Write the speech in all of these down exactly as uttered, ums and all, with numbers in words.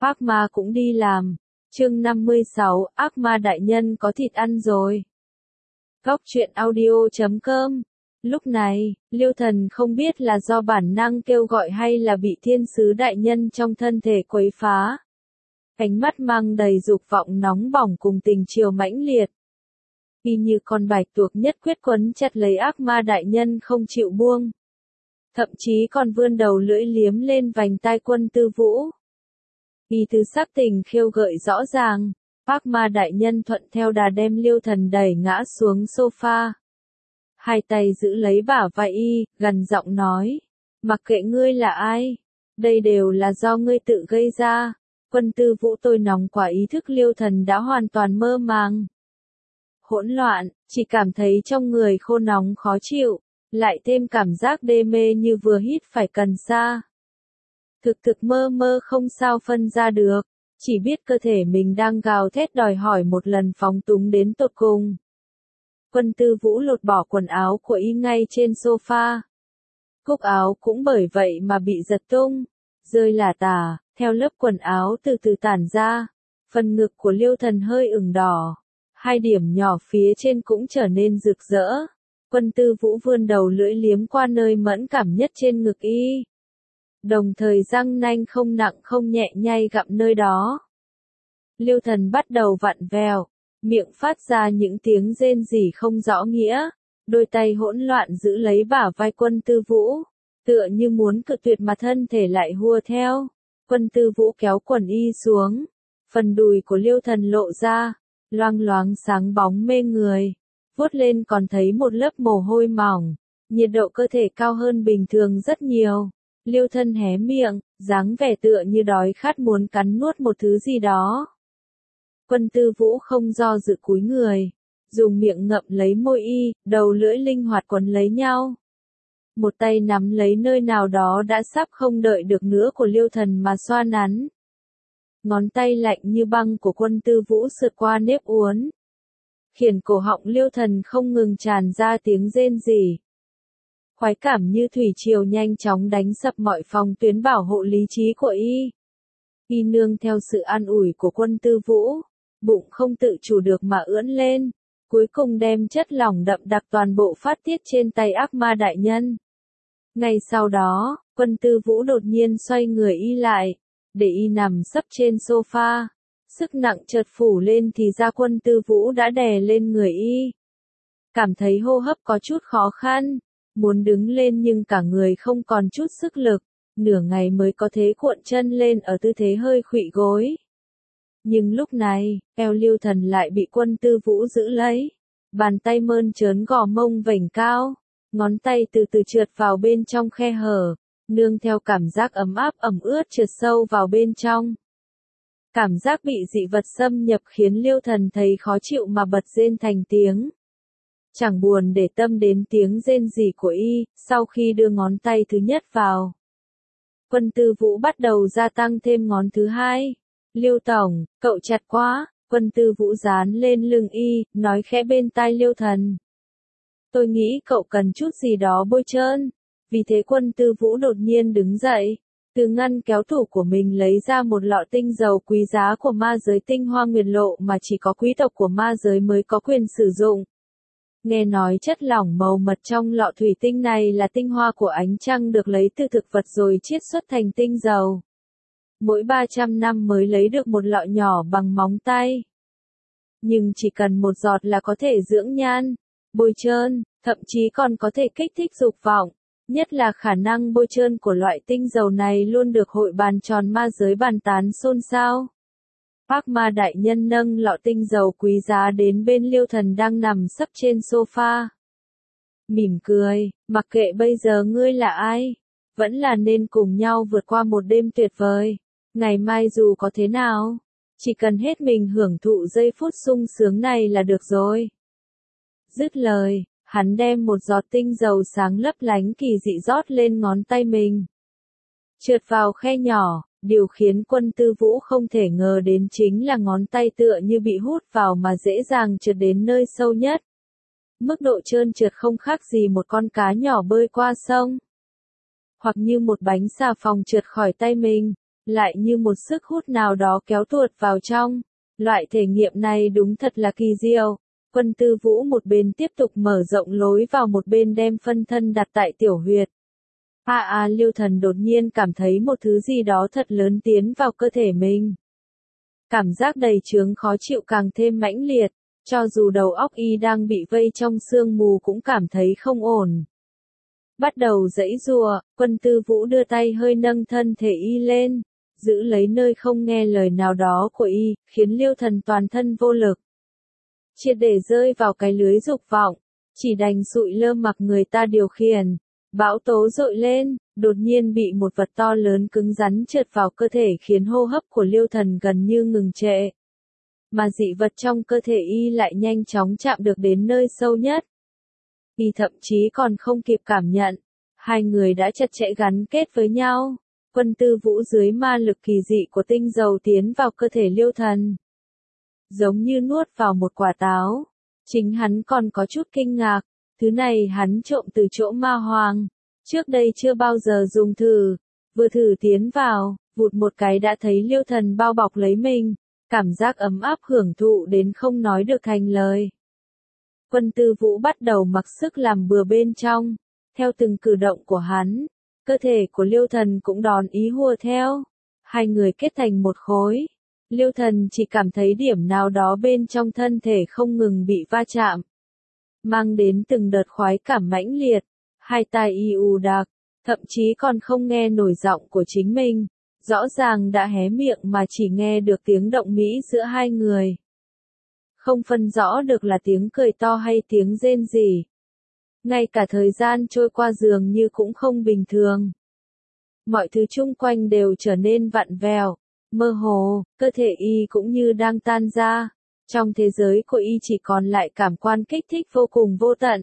Ác ma cũng đi làm. Chương năm mươi sáu, ác ma đại nhân có thịt ăn rồi. Góc truyện audio chấm com. Lúc này, Liêu Thần không biết là do bản năng kêu gọi hay là bị thiên sứ đại nhân trong thân thể quấy phá. Ánh mắt mang đầy dục vọng nóng bỏng cùng tình chiều mãnh liệt. Y như con bạch tuộc nhất quyết quấn chặt lấy ác ma đại nhân không chịu buông. Thậm chí còn vươn đầu lưỡi liếm lên vành tai Quân Tư Vũ. Y từ sắc tình khiêu gợi rõ ràng, ác ma đại nhân thuận theo đà đem Liêu Thần đẩy ngã xuống sofa. Hai tay giữ lấy bả vai y, gần giọng nói, mặc kệ ngươi là ai, đây đều là do ngươi tự gây ra. Quân Tư Vũ tôi nóng quá ý thức Liêu Thần đã hoàn toàn mơ màng. Hỗn loạn, chỉ cảm thấy trong người khô nóng khó chịu, lại thêm cảm giác đê mê như vừa hít phải cần sa. Thực thực mơ mơ không sao phân ra được, chỉ biết cơ thể mình đang gào thét đòi hỏi một lần phóng túng đến tột cùng. Quân Tư Vũ lột bỏ quần áo của y ngay trên sofa. Cúc áo cũng bởi vậy mà bị giật tung, rơi lả tả, theo lớp quần áo từ từ tản ra. Phần ngực của Liêu Thần hơi ửng đỏ, hai điểm nhỏ phía trên cũng trở nên rực rỡ. Quân Tư Vũ vươn đầu lưỡi liếm qua nơi mẫn cảm nhất trên ngực y. Đồng thời răng nanh không nặng không nhẹ nhay gặm nơi đó. Liêu Thần bắt đầu vặn vèo, miệng phát ra những tiếng rên rỉ không rõ nghĩa, đôi tay hỗn loạn giữ lấy bả vai Quân Tư Vũ, tựa như muốn cự tuyệt mà thân thể lại hùa theo. Quân Tư Vũ kéo quần y xuống, phần đùi của Liêu Thần lộ ra, loang loáng sáng bóng mê người, vuốt lên còn thấy một lớp mồ hôi mỏng, nhiệt độ cơ thể cao hơn bình thường rất nhiều. Liêu Thần hé miệng, dáng vẻ tựa như đói khát muốn cắn nuốt một thứ gì đó. Quân Tư Vũ không do dự cúi người, dùng miệng ngậm lấy môi y, đầu lưỡi linh hoạt quấn lấy nhau. Một tay nắm lấy nơi nào đó đã sắp không đợi được nữa của Liêu Thần mà xoa nắn. Ngón tay lạnh như băng của Quân Tư Vũ sượt qua nếp uốn, khiến cổ họng Liêu Thần không ngừng tràn ra tiếng rên rỉ. Khoái cảm như thủy triều nhanh chóng đánh sập mọi phòng tuyến bảo hộ lý trí của y. Y nương theo sự an ủi của Quân Tư Vũ, bụng không tự chủ được mà ưỡn lên, cuối cùng đem chất lỏng đậm đặc toàn bộ phát tiết trên tay ác ma đại nhân. Ngay sau đó, Quân Tư Vũ đột nhiên xoay người y lại, để y nằm sấp trên sofa. Sức nặng chợt phủ lên thì ra Quân Tư Vũ đã đè lên người y. Cảm thấy hô hấp có chút khó khăn, muốn đứng lên nhưng cả người không còn chút sức lực, nửa ngày mới có thế cuộn chân lên ở tư thế hơi khuỵu gối. Nhưng lúc này, eo Liêu Thần lại bị Quân Tư Vũ giữ lấy, bàn tay mơn trớn gò mông vểnh cao, ngón tay từ từ trượt vào bên trong khe hở, nương theo cảm giác ấm áp ẩm ướt trượt sâu vào bên trong. Cảm giác bị dị vật xâm nhập khiến Liêu Thần thấy khó chịu mà bật rên thành tiếng. Chẳng buồn để tâm đến tiếng rên rỉ của y, sau khi đưa ngón tay thứ nhất vào. Quân Tư Vũ bắt đầu gia tăng thêm ngón thứ hai. Liêu Tổng, cậu chặt quá. Quân Tư Vũ dán lên lưng y, nói khẽ bên tai Liêu Thần. Tôi nghĩ cậu cần chút gì đó bôi trơn. Vì thế Quân Tư Vũ đột nhiên đứng dậy, từ ngăn kéo tủ của mình lấy ra một lọ tinh dầu quý giá của ma giới tinh hoa nguyệt lộ mà chỉ có quý tộc của ma giới mới có quyền sử dụng. Nghe nói chất lỏng màu mật trong lọ thủy tinh này là tinh hoa của ánh trăng được lấy từ thực vật rồi chiết xuất thành tinh dầu. Mỗi ba trăm năm mới lấy được một lọ nhỏ bằng móng tay. Nhưng chỉ cần một giọt là có thể dưỡng nhan, bôi trơn, thậm chí còn có thể kích thích dục vọng. Nhất là khả năng bôi trơn của loại tinh dầu này luôn được hội bàn tròn ma giới bàn tán xôn xao. Ác ma đại nhân nâng lọ tinh dầu quý giá đến bên Liêu Thần đang nằm sấp trên sofa. Mỉm cười, mặc kệ bây giờ ngươi là ai, vẫn là nên cùng nhau vượt qua một đêm tuyệt vời. Ngày mai dù có thế nào, chỉ cần hết mình hưởng thụ giây phút sung sướng này là được rồi. Dứt lời, hắn đem một giọt tinh dầu sáng lấp lánh kỳ dị rót lên ngón tay mình. Trượt vào khe nhỏ, điều khiến Quân Tư Vũ không thể ngờ đến chính là ngón tay tựa như bị hút vào mà dễ dàng trượt đến nơi sâu nhất. Mức độ trơn trượt không khác gì một con cá nhỏ bơi qua sông. Hoặc như một bánh xà phòng trượt khỏi tay mình. lại như một sức hút nào đó kéo tuột vào trong. Loại thể nghiệm này đúng thật là kỳ diệu. Quân Tư Vũ một bên tiếp tục mở rộng lối vào một bên đem phân thân đặt tại tiểu huyệt. A à, à Liêu Thần đột nhiên cảm thấy một thứ gì đó thật lớn tiến vào cơ thể mình. Cảm giác đầy chướng khó chịu càng thêm mãnh liệt, cho dù đầu óc y đang bị vây trong sương mù cũng cảm thấy không ổn. Bắt đầu giãy giụa, Quân Tư Vũ đưa tay hơi nâng thân thể y lên, giữ lấy nơi không nghe lời nào đó của y, khiến Liêu Thần toàn thân vô lực. Triệt để rơi vào cái lưới dục vọng, chỉ đành sụi lơ mặc người ta điều khiển. Bão tố dội lên, đột nhiên bị một vật to lớn cứng rắn trượt vào cơ thể khiến hô hấp của Liêu Thần gần như ngừng trệ. Mà dị vật trong cơ thể y lại nhanh chóng chạm được đến nơi sâu nhất. Y thậm chí còn không kịp cảm nhận, hai người đã chặt chẽ gắn kết với nhau. Quân Tư Vũ dưới ma lực kỳ dị của tinh dầu tiến vào cơ thể Liêu Thần. Giống như nuốt vào một quả táo. Chính hắn còn có chút kinh ngạc, thứ này hắn trộm từ chỗ ma hoàng. Trước đây chưa bao giờ dùng thử, vừa thử tiến vào, vụt một cái đã thấy Liêu Thần bao bọc lấy mình, cảm giác ấm áp hưởng thụ đến không nói được thành lời. Quân Tư Vũ bắt đầu mặc sức làm bừa bên trong, theo từng cử động của hắn, cơ thể của Liêu Thần cũng đón ý hùa theo, hai người kết thành một khối. Liêu Thần chỉ cảm thấy điểm nào đó bên trong thân thể không ngừng bị va chạm, mang đến từng đợt khoái cảm mãnh liệt, hai tai y ù đặc, thậm chí còn không nghe nổi giọng của chính mình, rõ ràng đã hé miệng mà chỉ nghe được tiếng động mỹ giữa hai người. Không phân rõ được là tiếng cười to hay tiếng rên rỉ. Ngay cả thời gian trôi qua dường như cũng không bình thường. Mọi thứ chung quanh đều trở nên vặn vẹo, mơ hồ, cơ thể y cũng như đang tan ra. Trong thế giới của y chỉ còn lại cảm quan kích thích vô cùng vô tận.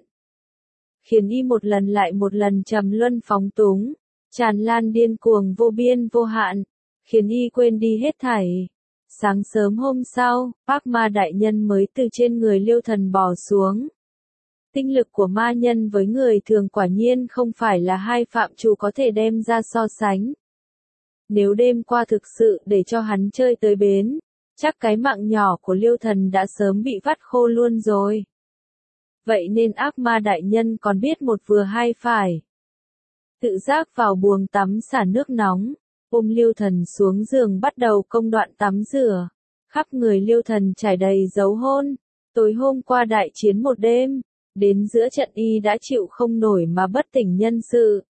Khiến y một lần lại một lần trầm luân phóng túng, tràn lan điên cuồng vô biên vô hạn, khiến y quên đi hết thảy. Sáng sớm hôm sau, Ác Ma đại nhân mới từ trên người Liêu Thần bò xuống. Tinh lực của ma nhân với người thường quả nhiên không phải là hai phạm trù có thể đem ra so sánh. Nếu đêm qua thực sự để cho hắn chơi tới bến, chắc cái mạng nhỏ của Liêu Thần đã sớm bị vắt khô luôn rồi. Vậy nên Ác Ma đại nhân còn biết một vừa hai phải. Tự giác vào buồng tắm xả nước nóng, ôm Liêu Thần xuống giường bắt đầu công đoạn tắm rửa. Khắp người Liêu Thần trải đầy dấu hôn. Tối hôm qua đại chiến một đêm, đến giữa trận y đã chịu không nổi mà bất tỉnh nhân sự.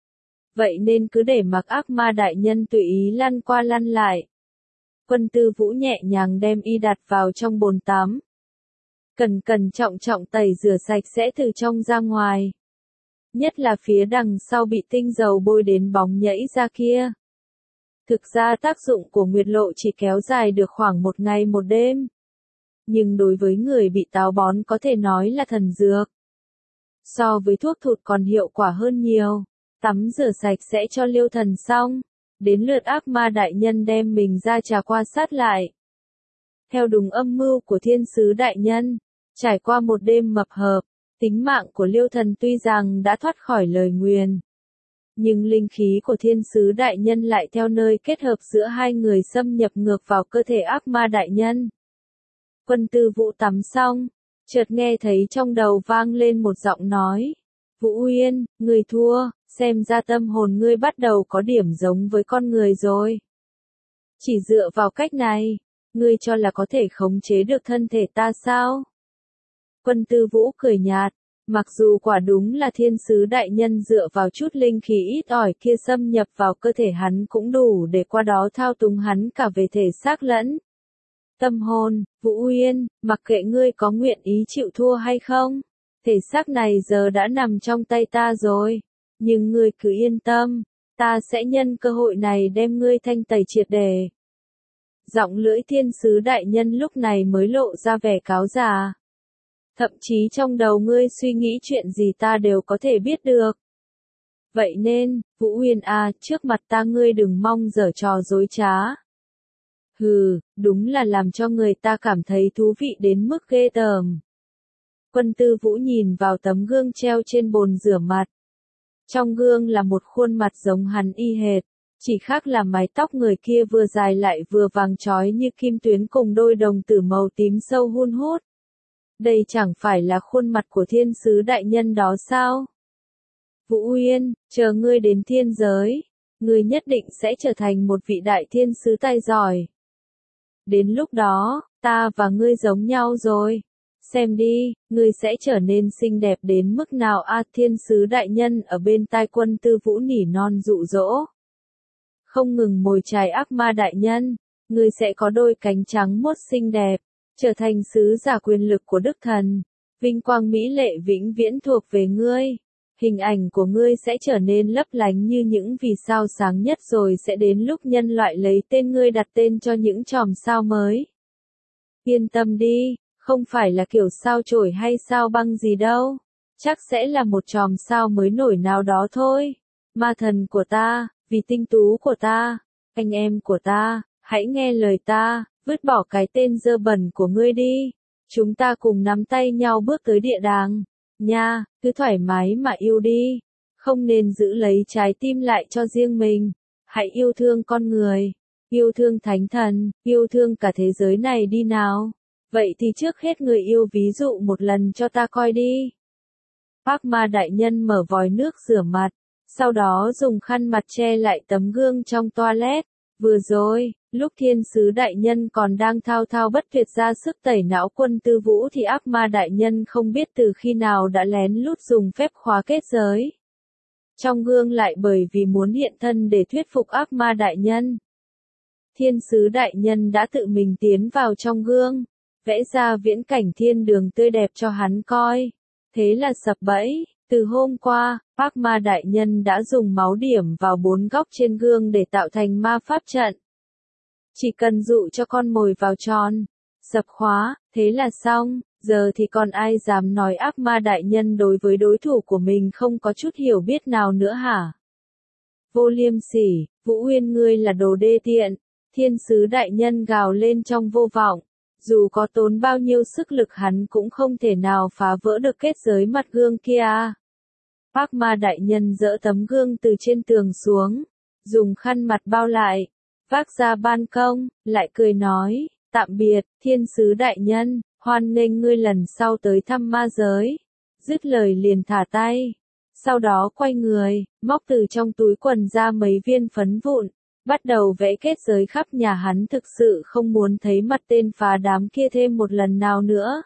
Vậy nên cứ để mặc Ác Ma đại nhân tùy ý lăn qua lăn lại. Quân Tư Vũ nhẹ nhàng đem y đặt vào trong bồn tắm. Cẩn cẩn trọng trọng tẩy rửa sạch sẽ từ trong ra ngoài. Nhất là phía đằng sau bị tinh dầu bôi đến bóng nhẫy ra kia. Thực ra tác dụng của Nguyệt Lộ chỉ kéo dài được khoảng một ngày một đêm. Nhưng đối với người bị táo bón có thể nói là thần dược. So với thuốc thụt còn hiệu quả hơn nhiều. Tắm rửa sạch sẽ cho Liêu Thần xong. Đến lượt Ác Ma đại nhân đem mình ra trà qua sát lại. Theo đúng âm mưu của thiên sứ đại nhân, trải qua một đêm mập hợp, tính mạng của Liêu Thần tuy rằng đã thoát khỏi lời nguyền. Nhưng linh khí của thiên sứ đại nhân lại theo nơi kết hợp giữa hai người xâm nhập ngược vào cơ thể Ác Ma đại nhân. Quân Tư Vũ tắm xong, chợt nghe thấy trong đầu vang lên một giọng nói. Vũ Uyên, người thua, xem ra tâm hồn ngươi bắt đầu có điểm giống với con người rồi. Chỉ dựa vào cách này, ngươi cho là có thể khống chế được thân thể ta sao? Quân Tư Vũ cười nhạt, mặc dù quả đúng là thiên sứ đại nhân dựa vào chút linh khí ít ỏi kia xâm nhập vào cơ thể hắn cũng đủ để qua đó thao túng hắn cả về thể xác lẫn tâm hồn. Vũ Uyên, mặc kệ ngươi có nguyện ý chịu thua hay không, thể xác này giờ đã nằm trong tay ta rồi, nhưng ngươi cứ yên tâm, ta sẽ nhân cơ hội này đem ngươi thanh tẩy triệt để. Giọng lưỡi thiên sứ đại nhân lúc này mới lộ ra vẻ cáo già. Thậm chí trong đầu ngươi suy nghĩ chuyện gì ta đều có thể biết được. Vậy nên, Vũ Uyên à, trước mặt ta ngươi đừng mong giở trò dối trá. Hừ, đúng là làm cho người ta cảm thấy thú vị đến mức ghê tởm. Quân Tư Vũ nhìn vào tấm gương treo trên bồn rửa mặt. Trong gương là một khuôn mặt giống hắn y hệt, Chỉ khác là mái tóc người kia vừa dài lại vừa vàng chói như kim tuyến cùng đôi đồng tử màu tím sâu hun hút. Đây chẳng phải là khuôn mặt của thiên sứ đại nhân đó sao? Vũ Uyên, chờ ngươi đến thiên giới, ngươi nhất định sẽ trở thành một vị đại thiên sứ tài giỏi. Đến lúc đó, ta và ngươi giống nhau rồi. Xem đi, ngươi sẽ trở nên xinh đẹp đến mức nào a thiên sứ đại nhân ở bên tai Quân Tư Vũ nỉ non dụ dỗ. Không ngừng mồi chài ác ma đại nhân, ngươi sẽ có đôi cánh trắng muốt xinh đẹp, trở thành sứ giả quyền lực của Đức Thần. Vinh quang mỹ lệ vĩnh viễn thuộc về ngươi. Hình ảnh của ngươi sẽ trở nên lấp lánh như những vì sao sáng nhất rồi sẽ đến lúc nhân loại lấy tên ngươi đặt tên cho những chòm sao mới. Yên tâm đi, không phải là kiểu sao chổi hay sao băng gì đâu. Chắc sẽ là một chòm sao mới nổi nào đó thôi. Ma thần của ta, vì tinh tú của ta, anh em của ta, hãy nghe lời ta, vứt bỏ cái tên dơ bẩn của ngươi đi. Chúng ta cùng nắm tay nhau bước tới địa đàng. Nha, cứ thoải mái mà yêu đi. Không nên giữ lấy trái tim lại cho riêng mình. Hãy yêu thương con người, yêu thương thánh thần, yêu thương cả thế giới này đi nào. Vậy thì trước hết người yêu ví dụ một lần cho ta coi đi. Ác ma đại nhân mở vòi nước rửa mặt, sau đó dùng khăn mặt che lại tấm gương trong toilet. Vừa rồi, lúc thiên sứ đại nhân còn đang thao thao bất tuyệt ra sức tẩy não Quân Tư Vũ thì ác ma đại nhân không biết từ khi nào đã lén lút dùng phép khóa kết giới. Trong gương lại bởi vì muốn hiện thân để thuyết phục ác ma đại nhân. Thiên sứ đại nhân đã tự mình tiến vào trong gương, vẽ ra viễn cảnh thiên đường tươi đẹp cho hắn coi. Thế là sập bẫy. Từ hôm qua, ác ma đại nhân đã dùng máu điểm vào bốn góc trên gương để tạo thành ma pháp trận. Chỉ cần dụ cho con mồi vào tròn, sập khóa, thế là xong. Giờ thì còn ai dám nói ác ma đại nhân đối với đối thủ của mình không có chút hiểu biết nào nữa hả? Vô liêm sỉ, Vũ Uyên ngươi là đồ đê tiện. Thiên sứ đại nhân gào lên trong vô vọng. Dù có tốn bao nhiêu sức lực hắn cũng không thể nào phá vỡ được kết giới mặt gương kia. Ác ma đại nhân dỡ tấm gương từ trên tường xuống, dùng khăn mặt bao lại, vác ra ban công, lại cười nói, tạm biệt, thiên sứ đại nhân, hoan nghênh ngươi lần sau tới thăm ma giới. Dứt lời liền thả tay, sau đó quay người, móc từ trong túi quần ra mấy viên phấn vụn. Bắt đầu vẽ kết giới khắp nhà hắn thực sự không muốn thấy mặt tên phá đám kia thêm một lần nào nữa.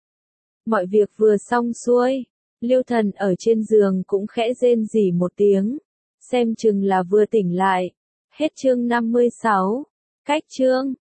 Mọi việc vừa xong xuôi, Liêu Thần ở trên giường cũng khẽ rên rỉ một tiếng, xem chừng là vừa tỉnh lại. Hết chương năm mươi sáu. Cách chương